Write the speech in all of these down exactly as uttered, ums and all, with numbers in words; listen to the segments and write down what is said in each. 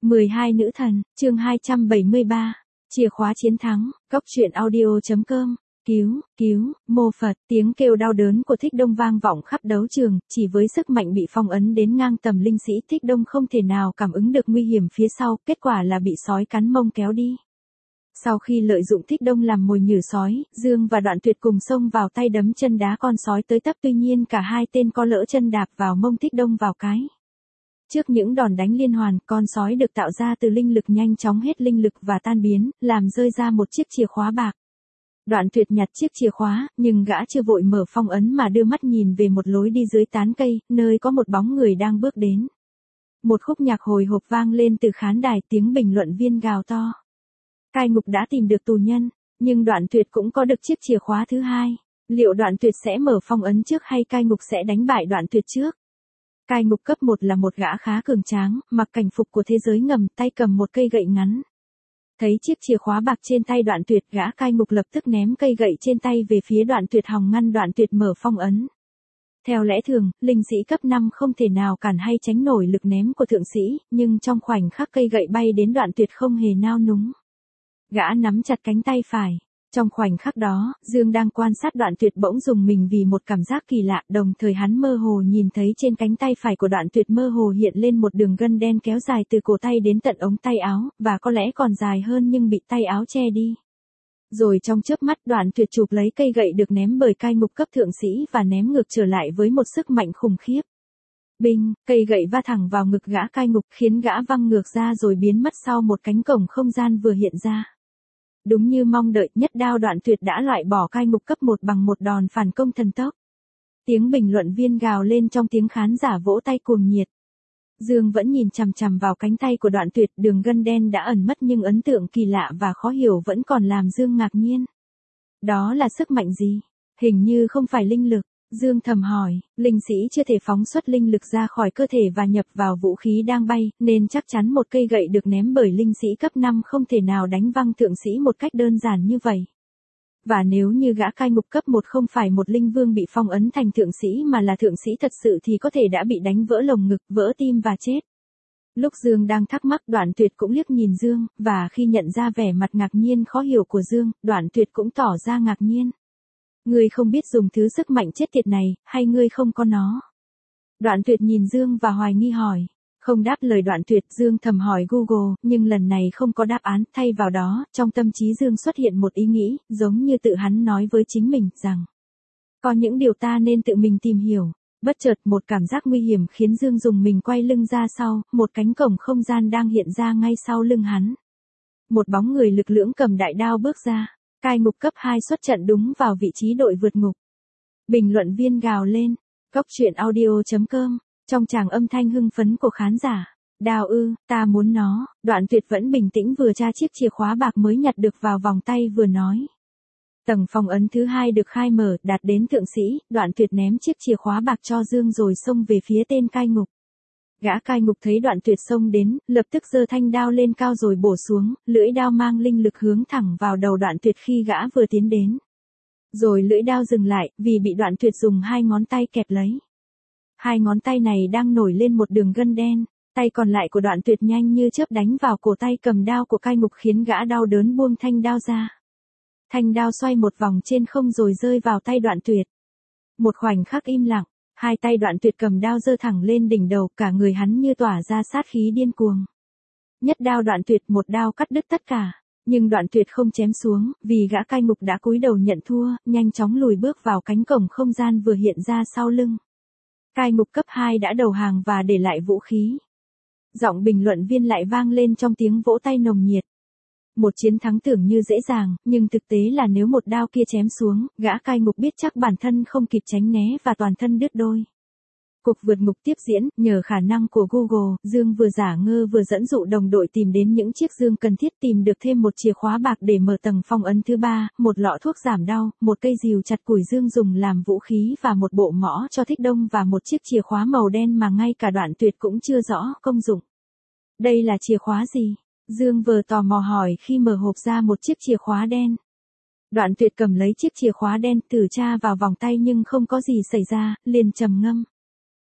mười hai nữ thần, chương hai trăm bảy mươi ba. Chìa khóa chiến thắng, Cốc truyện audio chấm com. Cứu, cứu, mô Phật, tiếng kêu đau đớn của Thích Đông vang vọng khắp đấu trường, chỉ với sức mạnh bị phong ấn đến ngang tầm linh sĩ, Thích Đông không thể nào cảm ứng được nguy hiểm phía sau, kết quả là bị sói cắn mông kéo đi. Sau khi lợi dụng Thích Đông làm mồi nhử sói, Dương và Đoạn Tuyệt cùng xông vào tay đấm chân đá con sói tới tấp, tuy nhiên cả hai tên có lỡ chân đạp vào mông Thích Đông vào cái. Trước những đòn đánh liên hoàn, con sói được tạo ra từ linh lực nhanh chóng hết linh lực và tan biến, làm rơi ra một chiếc chìa khóa bạc. Đoạn Tuyệt nhặt chiếc chìa khóa, nhưng gã chưa vội mở phong ấn mà đưa mắt nhìn về một lối đi dưới tán cây, nơi có một bóng người đang bước đến. Một khúc nhạc hồi hộp vang lên từ khán đài, tiếng bình luận viên gào to. Cai ngục đã tìm được tù nhân, nhưng Đoạn Tuyệt cũng có được chiếc chìa khóa thứ hai. Liệu Đoạn Tuyệt sẽ mở phong ấn trước hay Cai ngục sẽ đánh bại Đoạn Tuyệt trước? Cai ngục cấp một là một gã khá cường tráng, mặc cảnh phục của thế giới ngầm, tay cầm một cây gậy ngắn. Thấy chiếc chìa khóa bạc trên tay Đoạn Tuyệt, gã cai ngục lập tức ném cây gậy trên tay về phía Đoạn Tuyệt hòng ngăn Đoạn Tuyệt mở phong ấn. Theo lẽ thường, linh sĩ cấp năm không thể nào cản hay tránh nổi lực ném của thượng sĩ, nhưng trong khoảnh khắc cây gậy bay đến Đoạn Tuyệt không hề nao núng. Gã nắm chặt cánh tay phải. Trong khoảnh khắc đó, Dương đang quan sát Đoạn Tuyệt bỗng dùng mình vì một cảm giác kỳ lạ, đồng thời hắn mơ hồ nhìn thấy trên cánh tay phải của Đoạn Tuyệt mơ hồ hiện lên một đường gân đen kéo dài từ cổ tay đến tận ống tay áo, và có lẽ còn dài hơn nhưng bị tay áo che đi. Rồi trong chớp mắt, Đoạn Tuyệt chụp lấy cây gậy được ném bởi cai ngục cấp thượng sĩ và ném ngược trở lại với một sức mạnh khủng khiếp. Binh, cây gậy va thẳng vào ngực gã cai ngục khiến gã văng ngược ra rồi biến mất sau một cánh cổng không gian vừa hiện ra. Đúng như mong đợi, nhất đao Đoạn Tuyệt đã loại bỏ cai ngục cấp một bằng một đòn phản công thần tốc. Tiếng bình luận viên gào lên trong tiếng khán giả vỗ tay cuồng nhiệt. Dương vẫn nhìn chằm chằm vào cánh tay của Đoạn Tuyệt, đường gân đen đã ẩn mất nhưng ấn tượng kỳ lạ và khó hiểu vẫn còn làm Dương ngạc nhiên. Đó là sức mạnh gì? Hình như không phải linh lực. Dương thầm hỏi, linh sĩ chưa thể phóng xuất linh lực ra khỏi cơ thể và nhập vào vũ khí đang bay, nên chắc chắn một cây gậy được ném bởi linh sĩ cấp năm không thể nào đánh văng thượng sĩ một cách đơn giản như vậy. Và nếu như gã cai ngục cấp một không phải một linh vương bị phong ấn thành thượng sĩ mà là thượng sĩ thật sự thì có thể đã bị đánh vỡ lồng ngực, vỡ tim và chết. Lúc Dương đang thắc mắc, Đoạn Tuyệt cũng liếc nhìn Dương, và khi nhận ra vẻ mặt ngạc nhiên khó hiểu của Dương, Đoạn Tuyệt cũng tỏ ra ngạc nhiên. Ngươi không biết dùng thứ sức mạnh chết tiệt này, hay ngươi không có nó? Đoạn Tuyệt nhìn Dương và hoài nghi hỏi. Không đáp lời Đoạn Tuyệt, Dương thầm hỏi Google, nhưng lần này không có đáp án, thay vào đó, trong tâm trí Dương xuất hiện một ý nghĩ, giống như tự hắn nói với chính mình, rằng có những điều ta nên tự mình tìm hiểu. Bất chợt một cảm giác nguy hiểm khiến Dương dùng mình quay lưng ra sau, một cánh cổng không gian đang hiện ra ngay sau lưng hắn. Một bóng người lực lưỡng cầm đại đao bước ra. Cai ngục cấp hai xuất trận đúng vào vị trí đội vượt ngục. Bình luận viên gào lên. Cốc truyện audio chấm com. Trong tràng âm thanh hưng phấn của khán giả. Đào ư, ta muốn nó. Đoạn Tuyệt vẫn bình tĩnh vừa tra chiếc chìa khóa bạc mới nhặt được vào vòng tay vừa nói. Tầng phong ấn thứ hai được khai mở, đạt đến thượng sĩ. Đoạn Tuyệt ném chiếc chìa khóa bạc cho Dương rồi xông về phía tên cai ngục. Gã cai ngục thấy Đoạn Tuyệt xông đến, lập tức giơ thanh đao lên cao rồi bổ xuống, lưỡi đao mang linh lực hướng thẳng vào đầu Đoạn Tuyệt khi gã vừa tiến đến. Rồi lưỡi đao dừng lại, vì bị Đoạn Tuyệt dùng hai ngón tay kẹp lấy. Hai ngón tay này đang nổi lên một đường gân đen, tay còn lại của Đoạn Tuyệt nhanh như chớp đánh vào cổ tay cầm đao của cai ngục khiến gã đau đớn buông thanh đao ra. Thanh đao xoay một vòng trên không rồi rơi vào tay Đoạn Tuyệt. Một khoảnh khắc im lặng. Hai tay Đoạn Tuyệt cầm đao giơ thẳng lên đỉnh đầu, cả người hắn như tỏa ra sát khí điên cuồng. Nhất đao Đoạn Tuyệt, một đao cắt đứt tất cả, nhưng Đoạn Tuyệt không chém xuống, vì gã cai ngục đã cúi đầu nhận thua, nhanh chóng lùi bước vào cánh cổng không gian vừa hiện ra sau lưng. Cai ngục cấp hai đã đầu hàng và để lại vũ khí. Giọng bình luận viên lại vang lên trong tiếng vỗ tay nồng nhiệt. Một chiến thắng tưởng như dễ dàng, nhưng thực tế là nếu một đao kia chém xuống, gã cai ngục biết chắc bản thân không kịp tránh né và toàn thân đứt đôi. Cuộc vượt ngục tiếp diễn, nhờ khả năng của Google, Dương vừa giả ngơ vừa dẫn dụ đồng đội tìm đến những chiếc dương cần thiết, tìm được thêm một chìa khóa bạc để mở tầng phong ấn thứ ba, một lọ thuốc giảm đau, một cây rìu chặt củi Dương dùng làm vũ khí và một bộ mõ cho Thích Đông và một chiếc chìa khóa màu đen mà ngay cả Đoạn Tuyệt cũng chưa rõ công dụng. Đây là chìa khóa gì? Dương vừa tò mò hỏi khi mở hộp ra một chiếc chìa khóa đen. Đoạn Tuyệt cầm lấy chiếc chìa khóa đen, thử tra vào vòng tay nhưng không có gì xảy ra, liền trầm ngâm.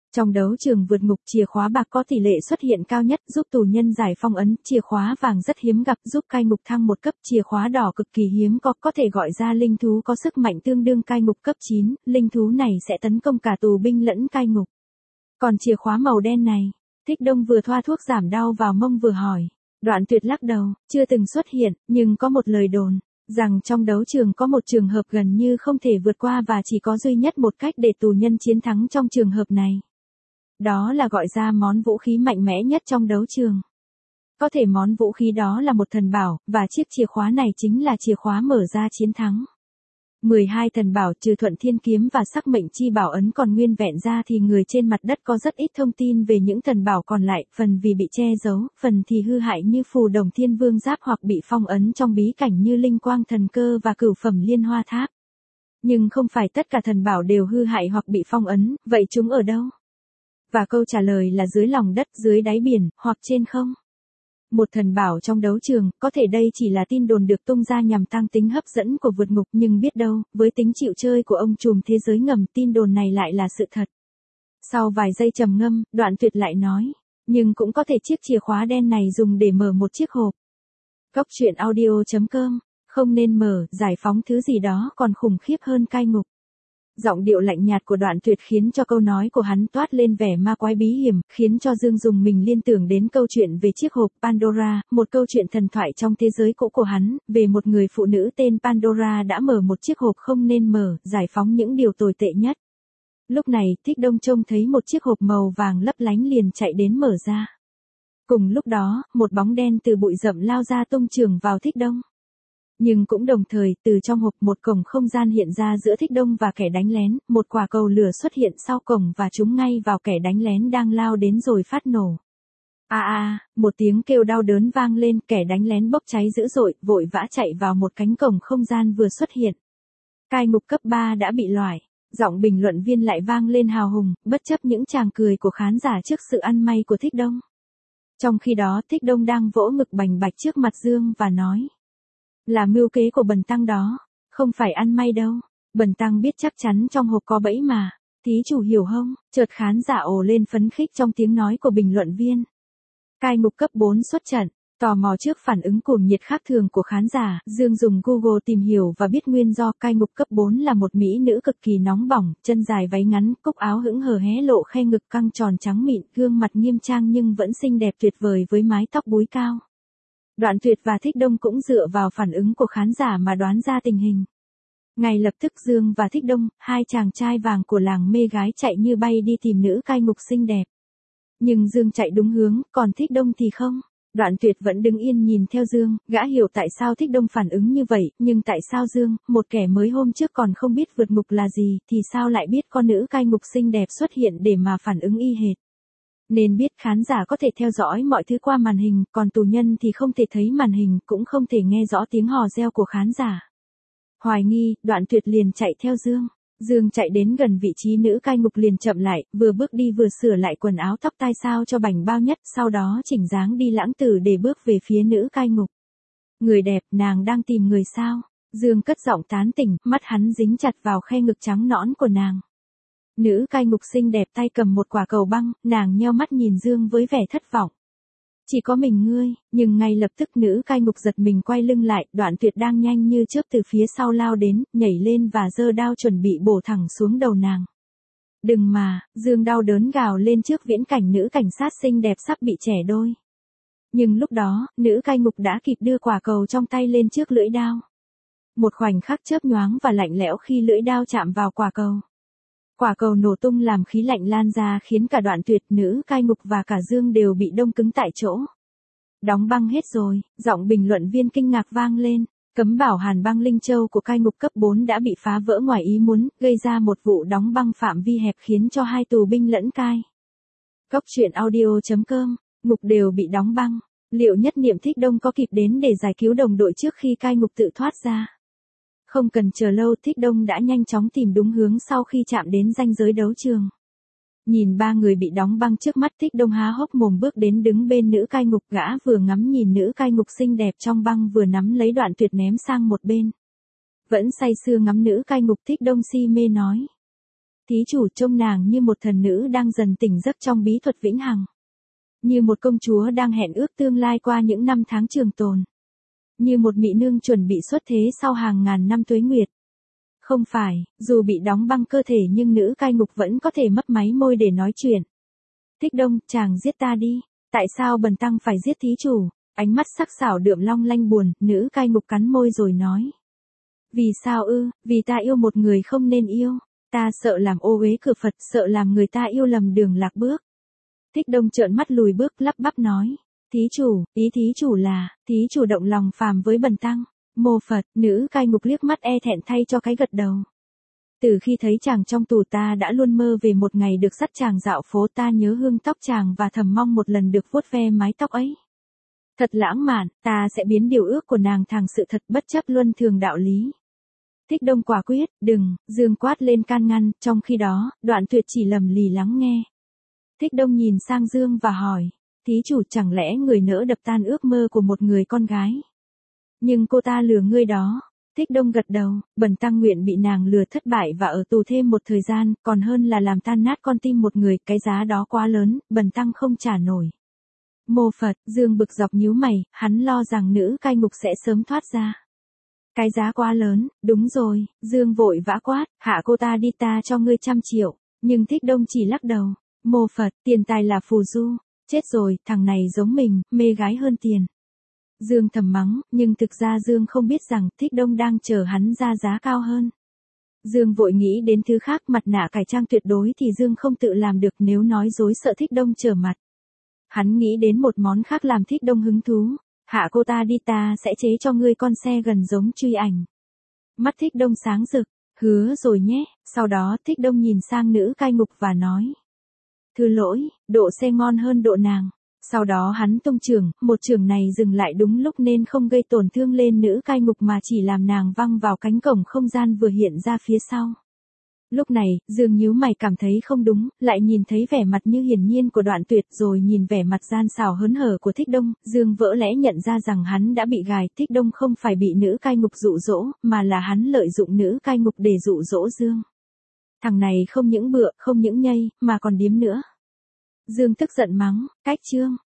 Trong đấu trường vượt ngục, chìa khóa bạc có tỷ lệ xuất hiện cao nhất, giúp tù nhân giải phong ấn, chìa khóa vàng rất hiếm gặp, giúp cai ngục thăng một cấp, chìa khóa đỏ cực kỳ hiếm có, có thể gọi ra linh thú có sức mạnh tương đương cai ngục cấp chín, linh thú này sẽ tấn công cả tù binh lẫn cai ngục. Còn chìa khóa màu đen này, Thích Đông vừa thoa thuốc giảm đau vào mông vừa hỏi. Đoạn Tuyệt lắc đầu, chưa từng xuất hiện, nhưng có một lời đồn, rằng trong đấu trường có một trường hợp gần như không thể vượt qua và chỉ có duy nhất một cách để tù nhân chiến thắng trong trường hợp này. Đó là gọi ra món vũ khí mạnh mẽ nhất trong đấu trường. Có thể món vũ khí đó là một thần bảo, và chiếc chìa khóa này chính là chìa khóa mở ra chiến thắng. mười hai thần bảo trừ Thuận Thiên Kiếm và Sắc Mệnh Chi Bảo Ấn còn nguyên vẹn ra thì người trên mặt đất có rất ít thông tin về những thần bảo còn lại, phần vì bị che giấu, phần thì hư hại như Phù Đồng Thiên Vương Giáp hoặc bị phong ấn trong bí cảnh như Linh Quang Thần Cơ và Cửu Phẩm Liên Hoa Tháp. Nhưng không phải tất cả thần bảo đều hư hại hoặc bị phong ấn, vậy chúng ở đâu? Và câu trả lời là dưới lòng đất, dưới đáy biển, hoặc trên không. Một thần bảo trong đấu trường, có thể đây chỉ là tin đồn được tung ra nhằm tăng tính hấp dẫn của vượt ngục, nhưng biết đâu, với tính chịu chơi của ông trùm thế giới ngầm, tin đồn này lại là sự thật. Sau vài giây trầm ngâm, Đoạn Tuyệt lại nói, nhưng cũng có thể chiếc chìa khóa đen này dùng để mở một chiếc hộp. Cốc truyện audio chấm com, không nên mở, giải phóng thứ gì đó còn khủng khiếp hơn cai ngục. Giọng điệu lạnh nhạt của Đoạn Tuyệt khiến cho câu nói của hắn toát lên vẻ ma quái bí hiểm, khiến cho Dương dùng mình liên tưởng đến câu chuyện về chiếc hộp Pandora, một câu chuyện thần thoại trong thế giới cũ của hắn, về một người phụ nữ tên Pandora đã mở một chiếc hộp không nên mở, giải phóng những điều tồi tệ nhất. Lúc này, Thích Đông trông thấy một chiếc hộp màu vàng lấp lánh liền chạy đến mở ra. Cùng lúc đó, một bóng đen từ bụi rậm lao ra tung chưởng vào Thích Đông. Nhưng cũng đồng thời, từ trong hộp một cổng không gian hiện ra giữa Thích Đông và kẻ đánh lén, một quả cầu lửa xuất hiện sau cổng và trúng ngay vào kẻ đánh lén đang lao đến rồi phát nổ. A a, một tiếng kêu đau đớn vang lên, kẻ đánh lén bốc cháy dữ dội, vội vã chạy vào một cánh cổng không gian vừa xuất hiện. Cai ngục cấp ba đã bị loại. Giọng bình luận viên lại vang lên hào hùng, bất chấp những tràng cười của khán giả trước sự ăn may của Thích Đông. Trong khi đó, Thích Đông đang vỗ ngực bành bạch trước mặt Dương và nói. Là mưu kế của Bần Tăng đó, không phải ăn may đâu. Bần Tăng biết chắc chắn trong hộp có bẫy mà. Thí chủ hiểu không? Chợt khán giả ồ lên phấn khích trong tiếng nói của bình luận viên. Cai ngục cấp bốn xuất trận. Tò mò trước phản ứng cuồng nhiệt khác thường của khán giả, Dương dùng Google tìm hiểu và biết nguyên do cai ngục cấp bốn là một mỹ nữ cực kỳ nóng bỏng, chân dài váy ngắn, cúc áo hững hờ hé lộ khe ngực căng tròn trắng mịn, gương mặt nghiêm trang nhưng vẫn xinh đẹp tuyệt vời với mái tóc búi cao. Đoạn Tuyệt và Thích Đông cũng dựa vào phản ứng của khán giả mà đoán ra tình hình. Ngay lập tức Dương và Thích Đông, hai chàng trai vàng của làng mê gái chạy như bay đi tìm nữ cai ngục xinh đẹp. Nhưng Dương chạy đúng hướng, còn Thích Đông thì không. Đoạn Tuyệt vẫn đứng yên nhìn theo Dương, gã hiểu tại sao Thích Đông phản ứng như vậy, nhưng tại sao Dương, một kẻ mới hôm trước còn không biết vượt ngục là gì, thì sao lại biết con nữ cai ngục xinh đẹp xuất hiện để mà phản ứng y hệt. Nên biết khán giả có thể theo dõi mọi thứ qua màn hình, còn tù nhân thì không thể thấy màn hình, cũng không thể nghe rõ tiếng hò reo của khán giả. Hoài nghi, Đoạn Tuyệt liền chạy theo Dương. Dương chạy đến gần vị trí nữ cai ngục liền chậm lại, vừa bước đi vừa sửa lại quần áo tóc tai sao cho bảnh bao nhất, sau đó chỉnh dáng đi lãng tử để bước về phía nữ cai ngục. Người đẹp, nàng đang tìm người sao? Dương cất giọng tán tỉnh, mắt hắn dính chặt vào khe ngực trắng nõn của nàng. Nữ cai ngục xinh đẹp tay cầm một quả cầu băng, nàng nheo mắt nhìn Dương với vẻ thất vọng. Chỉ có mình ngươi, nhưng ngay lập tức nữ cai ngục giật mình quay lưng lại, Đoạn Tuyệt đang nhanh như chớp từ phía sau lao đến, nhảy lên và giơ đao chuẩn bị bổ thẳng xuống đầu nàng. Đừng mà, Dương đau đớn gào lên trước viễn cảnh nữ cảnh sát xinh đẹp sắp bị chẻ đôi. Nhưng lúc đó, nữ cai ngục đã kịp đưa quả cầu trong tay lên trước lưỡi đao. Một khoảnh khắc chớp nhoáng và lạnh lẽo khi lưỡi đao chạm vào quả cầu. Quả cầu nổ tung làm khí lạnh lan ra khiến cả Đoạn Tuyệt, nữ cai ngục và cả Dương đều bị đông cứng tại chỗ. Đóng băng hết rồi, giọng bình luận viên kinh ngạc vang lên. Cấm bảo hàn băng Linh Châu của cai ngục cấp bốn đã bị phá vỡ ngoài ý muốn, gây ra một vụ đóng băng phạm vi hẹp khiến cho hai tù binh lẫn cai. Cốc truyện audio chấm com, ngục đều bị đóng băng. Liệu Nhất Niệm Thích Đông có kịp đến để giải cứu đồng đội trước khi cai ngục tự thoát ra? Không cần chờ lâu, Thích Đông đã nhanh chóng tìm đúng hướng sau khi chạm đến ranh giới đấu trường. Nhìn ba người bị đóng băng trước mắt, Thích Đông há hốc mồm bước đến đứng bên nữ cai ngục, gã vừa ngắm nhìn nữ cai ngục xinh đẹp trong băng vừa nắm lấy Đoạn Tuyệt ném sang một bên. Vẫn say sưa ngắm nữ cai ngục, Thích Đông si mê nói. Thí chủ trông nàng như một thần nữ đang dần tỉnh giấc trong bí thuật vĩnh hằng. Như một công chúa đang hẹn ước tương lai qua những năm tháng trường tồn. Như một mỹ nương chuẩn bị xuất thế sau hàng ngàn năm tuế nguyệt. Không phải, dù bị đóng băng cơ thể nhưng nữ cai ngục vẫn có thể mấp máy môi để nói chuyện. Thích Đông, chàng giết ta đi. Tại sao bần tăng phải giết thí chủ? Ánh mắt sắc sảo đượm long lanh buồn, nữ cai ngục cắn môi rồi nói. Vì sao ư, vì ta yêu một người không nên yêu. Ta sợ làm ô uế cửa Phật, sợ làm người ta yêu lầm đường lạc bước. Thích Đông trợn mắt lùi bước lắp bắp nói. Thí chủ, ý thí chủ là, thí chủ động lòng phàm với bần tăng. Mô Phật, nữ cai ngục liếc mắt e thẹn thay cho cái gật đầu. Từ khi thấy chàng trong tù ta đã luôn mơ về một ngày được dắt chàng dạo phố, ta nhớ hương tóc chàng và thầm mong một lần được vuốt ve mái tóc ấy. Thật lãng mạn, ta sẽ biến điều ước của nàng thành sự thật bất chấp luân thường đạo lý. Thích Đông quả quyết, đừng, Dương quát lên can ngăn, trong khi đó, Đoạn Tuyệt chỉ lầm lì lắng nghe. Thích Đông nhìn sang Dương và hỏi, thí chủ chẳng lẽ người nỡ đập tan ước mơ của một người con gái? Nhưng cô ta lừa ngươi đó. Thích Đông gật đầu, bần tăng nguyện bị nàng lừa thất bại và ở tù thêm một thời gian, còn hơn là làm tan nát con tim một người, cái giá đó quá lớn, bần tăng không trả nổi. Mô Phật, Dương bực dọc nhíu mày, hắn lo rằng nữ cai ngục sẽ sớm thoát ra. Cái giá quá lớn, đúng rồi, Dương vội vã quát, hạ cô ta đi, ta cho ngươi trăm triệu, nhưng Thích Đông chỉ lắc đầu. Mô Phật, tiền tài là phù du, chết rồi, thằng này giống mình, mê gái hơn tiền. Dương thầm mắng, nhưng thực ra Dương không biết rằng Thích Đông đang chờ hắn ra giá cao hơn. Dương vội nghĩ đến thứ khác, mặt nạ cải trang tuyệt đối thì Dương không tự làm được, nếu nói dối sợ Thích Đông trở mặt. Hắn nghĩ đến một món khác làm Thích Đông hứng thú, hạ cô ta đi, ta sẽ chế cho ngươi con xe gần giống truy ảnh. Mắt Thích Đông sáng rực, hứa rồi nhé, sau đó Thích Đông nhìn sang nữ cai ngục và nói. Thư lỗi, độ xe ngon hơn độ nàng. Sau đó hắn tung chưởng, một chưởng này dừng lại đúng lúc nên không gây tổn thương lên nữ cai ngục mà chỉ làm nàng văng vào cánh cổng không gian vừa hiện ra phía sau. Lúc này, Dương nhíu mày cảm thấy không đúng, lại nhìn thấy vẻ mặt như hiển nhiên của Đoạn Tuyệt rồi nhìn vẻ mặt gian xảo hớn hở của Thích Đông, Dương vỡ lẽ nhận ra rằng hắn đã bị gài. Thích Đông không phải bị nữ cai ngục dụ dỗ, mà là hắn lợi dụng nữ cai ngục để dụ dỗ Dương. Thằng này không những bựa, không những nhây, mà còn điếm nữa. Dương tức giận mắng, cách chương.